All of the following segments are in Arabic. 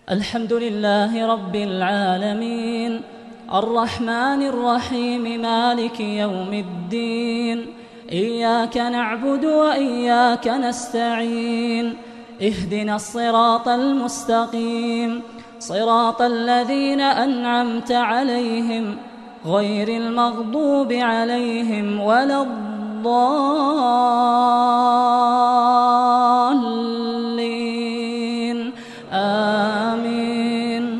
الحمد لله رب العالمين الرحمن الرحيم مالك يوم الدين إياك نعبد وإياك نستعين اهدنا الصراط المستقيم صراط الذين أنعمت عليهم غير المغضوب عليهم ولا الضالين آمين.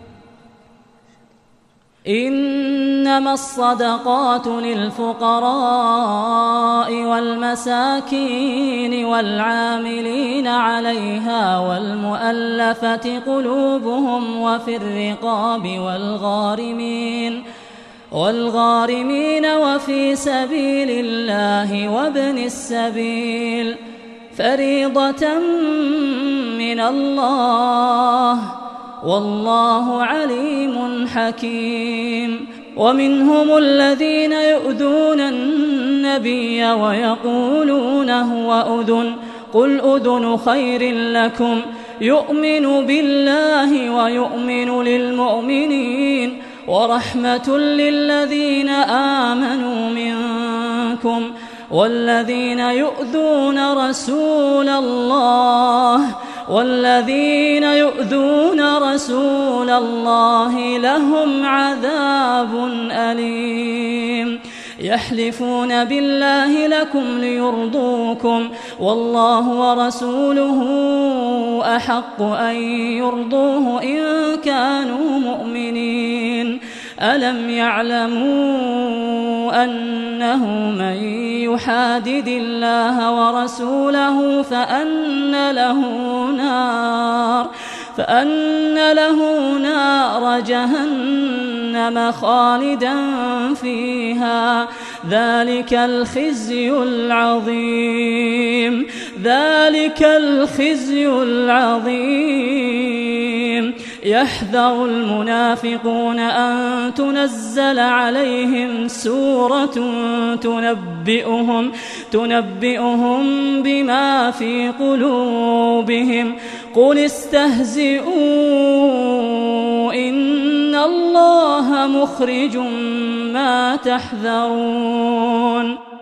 إنما الصدقات للفقراء والمساكين والعاملين عليها والمؤلفة قلوبهم وفي الرقاب والغارمين وفي سبيل الله وابن السبيل فريضة من الله والله عليم حكيم. ومنهم الذين يؤذون النبي ويقولون هو أذن قل أذن خير لكم يؤمن بالله ويؤمن للمؤمنين ورحمة للذين آمنوا منكم والذين يؤذون رسول الله لهم عذاب أليم. يحلفون بالله لكم ليرضوكم والله ورسوله أحق أن يرضوه إن كانوا مؤمنين. ألم يعلموا أنه من يحادد الله ورسوله فأن له نار جهنم خالدا فيها ذلك الخزي العظيم. يحذر المنافقون أن تنزل عليهم سورة تنبئهم بما في قلوبهم قل استهزئوا إن الله مخرج ما تحذرون.